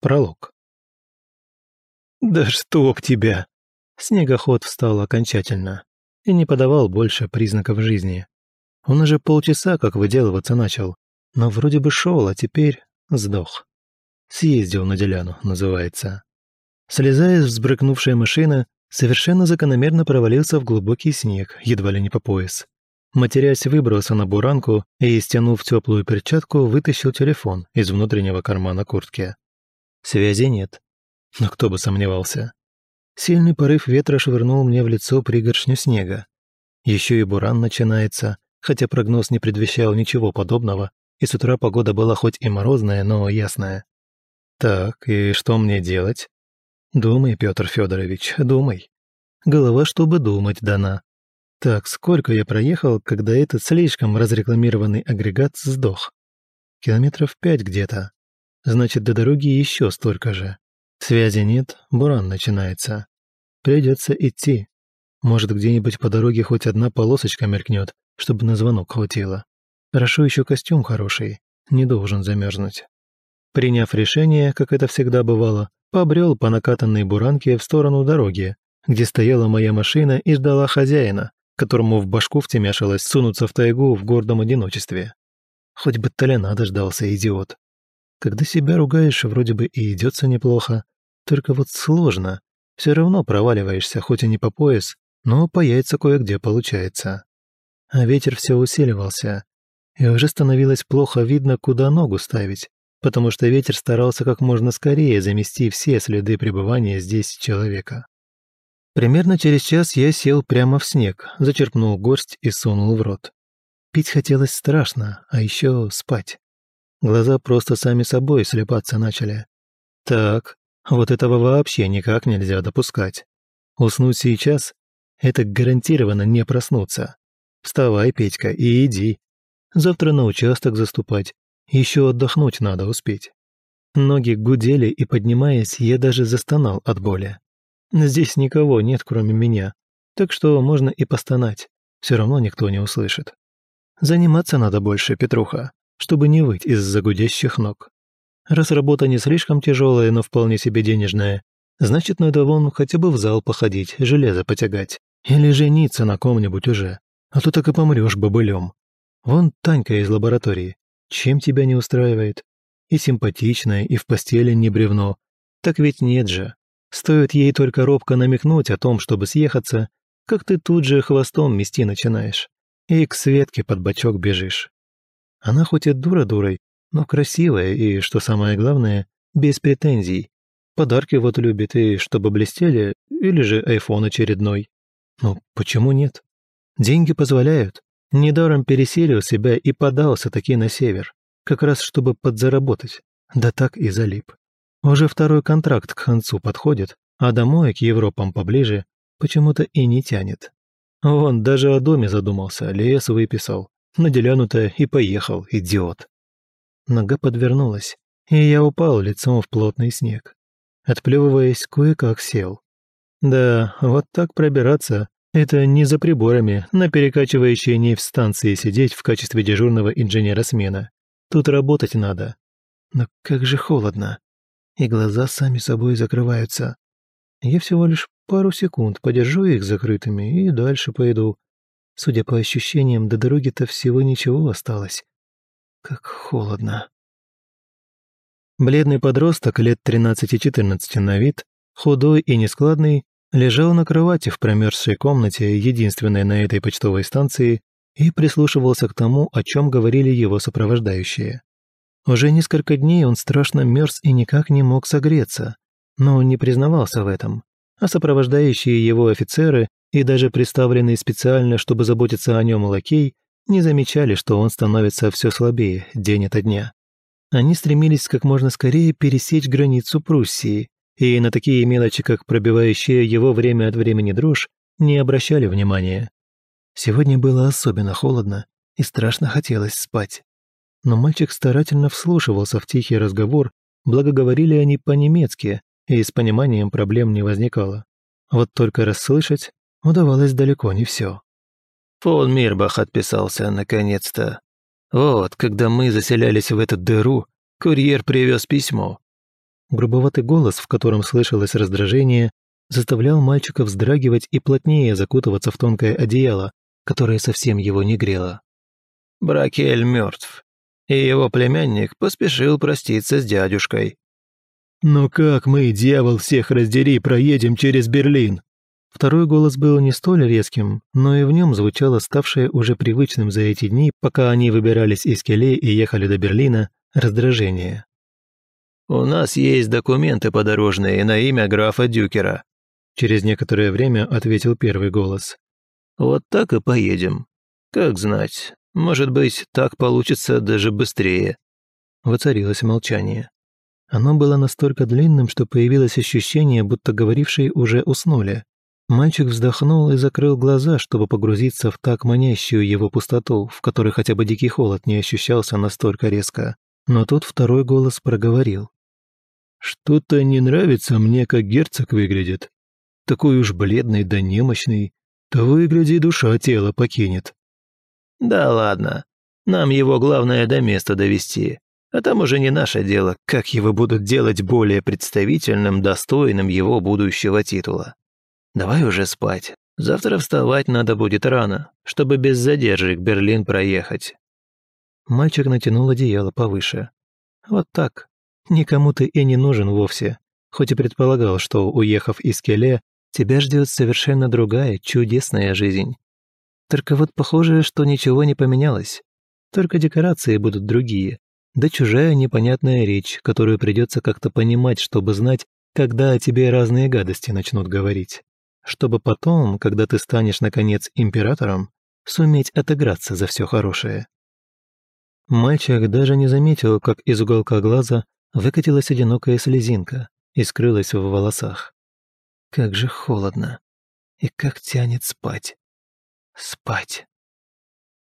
Пролог. «Да чтоб тебя!» Снегоход встал окончательно и не подавал больше признаков жизни. Он уже полчаса как выделываться начал, но вроде бы шел, а теперь сдох. Съездил на деляну, называется. Слезая из взбрыкнувшей машины, совершенно закономерно провалился в глубокий снег, едва ли не по пояс. Матерясь, выбрался на буранку и, стянув теплую перчатку, вытащил телефон из внутреннего кармана куртки. Связи нет. Но кто бы сомневался. Сильный порыв ветра швырнул мне в лицо пригоршню снега. Еще и буран начинается, хотя прогноз не предвещал ничего подобного, и с утра погода была хоть и морозная, но ясная. Так, и что мне делать? Думай, Петр Федорович, думай. Голова, чтобы думать, дана. Так, сколько я проехал, когда этот слишком разрекламированный агрегат сдох? Километров 5 где-то. Значит, до дороги еще столько же. Связи нет, буран начинается. Придется идти. Может, где-нибудь по дороге хоть одна полосочка мелькнет, чтобы на звонок хватило. Хорошо еще костюм хороший, не должен замерзнуть. Приняв решение, как это всегда бывало, побрел по накатанной буранке в сторону дороги, где стояла моя машина и ждала хозяина, которому в башку втемяшилось сунуться в тайгу в гордом одиночестве. Хоть бы Толяна дождался, идиот. Когда себя ругаешь, вроде бы и идется неплохо, только вот сложно. Все равно проваливаешься, хоть и не по пояс, но по яйца кое-где получается. А ветер все усиливался, и уже становилось плохо видно, куда ногу ставить, потому что ветер старался как можно скорее замести все следы пребывания здесь человека. Примерно через час я сел прямо в снег, зачерпнул горсть и сунул в рот. Пить хотелось страшно, а еще спать. Глаза просто сами собой слепаться начали. Так, вот этого вообще никак нельзя допускать. Уснуть сейчас — это гарантированно не проснуться. Вставай, Петька, и иди. Завтра на участок заступать. Еще отдохнуть надо успеть. Ноги гудели, и, поднимаясь, я даже застонал от боли. Здесь никого нет, кроме меня, так что можно и постонать. Все равно никто не услышит. Заниматься надо больше, Петруха, чтобы не выть из-за гудящих ног. Раз работа не слишком тяжелая, но вполне себе денежная, значит, надо вон хотя бы в зал походить, железо потягать. Или жениться на ком-нибудь уже, а то так и помрёшь бобылем. Вон Танька из лаборатории. Чем тебя не устраивает? И симпатичная, и в постели не бревно. Так ведь нет же. Стоит ей только робко намекнуть о том, чтобы съехаться, как ты тут же хвостом мести начинаешь. И к Светке под бочок бежишь. Она хоть и дура дурой, но красивая и, что самое главное, без претензий. Подарки вот любит, и чтобы блестели, или же айфон очередной. Ну, почему нет? Деньги позволяют. Недаром переселил себя и подался таки на север, как раз чтобы подзаработать. Да так и залип. Уже второй контракт к концу подходит, а домой, к Европам поближе, почему-то и не тянет. Вон, даже о доме задумался, лес выписал. На деляну-то и поехал, идиот. Нога подвернулась, и я упал лицом в плотный снег. Отплевываясь, кое-как сел. Да, вот так пробираться — это не за приборами, на перекачивающей ней в станции сидеть в качестве дежурного инженера смена. Тут работать надо. Но как же холодно. И глаза сами собой закрываются. Я всего лишь пару секунд подержу их закрытыми и дальше пойду. Судя по ощущениям, до дороги-то всего ничего осталось. Как холодно. Бледный подросток лет 13-14 на вид, худой и нескладный, лежал на кровати в промерзшей комнате, единственной на этой почтовой станции, и прислушивался к тому, о чем говорили его сопровождающие. Уже несколько дней он страшно мерз и никак не мог согреться, но не признавался в этом, а сопровождающие его офицеры и даже представленный специально, чтобы заботиться о нем лакей, не замечали, что он становится все слабее день ото дня. Они стремились как можно скорее пересечь границу Пруссии, и на такие мелочи, как пробивающая его время от времени дрожь, не обращали внимания. Сегодня было особенно холодно, и страшно хотелось спать. Но мальчик старательно вслушивался в тихий разговор, благо говорили они по-немецки, и с пониманием проблем не возникало. Вот только расслышать удавалось далеко не все. Фон Мирбах отписался наконец-то. Вот, когда мы заселялись в эту дыру, курьер привез письмо. Грубоватый голос, в котором слышалось раздражение, заставлял мальчика вздрагивать и плотнее закутываться в тонкое одеяло, которое совсем его не грело. «Бракель мертв, и его племянник поспешил проститься с дядюшкой». «Но как мы, дьявол всех раздери, проедем через Берлин?» Второй голос был не столь резким, но и в нем звучало ставшее уже привычным за эти дни, пока они выбирались из Келе и ехали до Берлина, раздражение. «У нас есть документы подорожные на имя графа Дюкера», через некоторое время ответил первый голос. «Вот так и поедем. Как знать, может быть, так получится даже быстрее». Воцарилось молчание. Оно было настолько длинным, что появилось ощущение, будто говорившие уже уснули. Мальчик вздохнул и закрыл глаза, чтобы погрузиться в так манящую его пустоту, в которой хотя бы дикий холод не ощущался настолько резко. Но тут второй голос проговорил. «Что-то не нравится мне, как герцог выглядит. Такой уж бледный да немощный. Того и гляди, душа тело покинет». «Да ладно, нам его главное до места довести. А там уже не наше дело, как его будут делать более представительным, достойным его будущего титула. Давай уже спать. Завтра вставать надо будет рано, чтобы без задержек Берлин проехать». Мальчик натянул одеяло повыше. Вот так. Никому ты и не нужен вовсе. Хоть и предполагал, что, уехав из Келе, тебя ждет совершенно другая, чудесная жизнь. Только вот похоже, что ничего не поменялось. Только декорации будут другие. Да чужая непонятная речь, которую придется как-то понимать, чтобы знать, когда о тебе разные гадости начнут говорить. Чтобы потом, когда ты станешь, наконец, императором, суметь отыграться за все хорошее. Мальчик даже не заметил, как из уголка глаза выкатилась одинокая слезинка и скрылась в волосах. Как же холодно. И как тянет спать. Спать.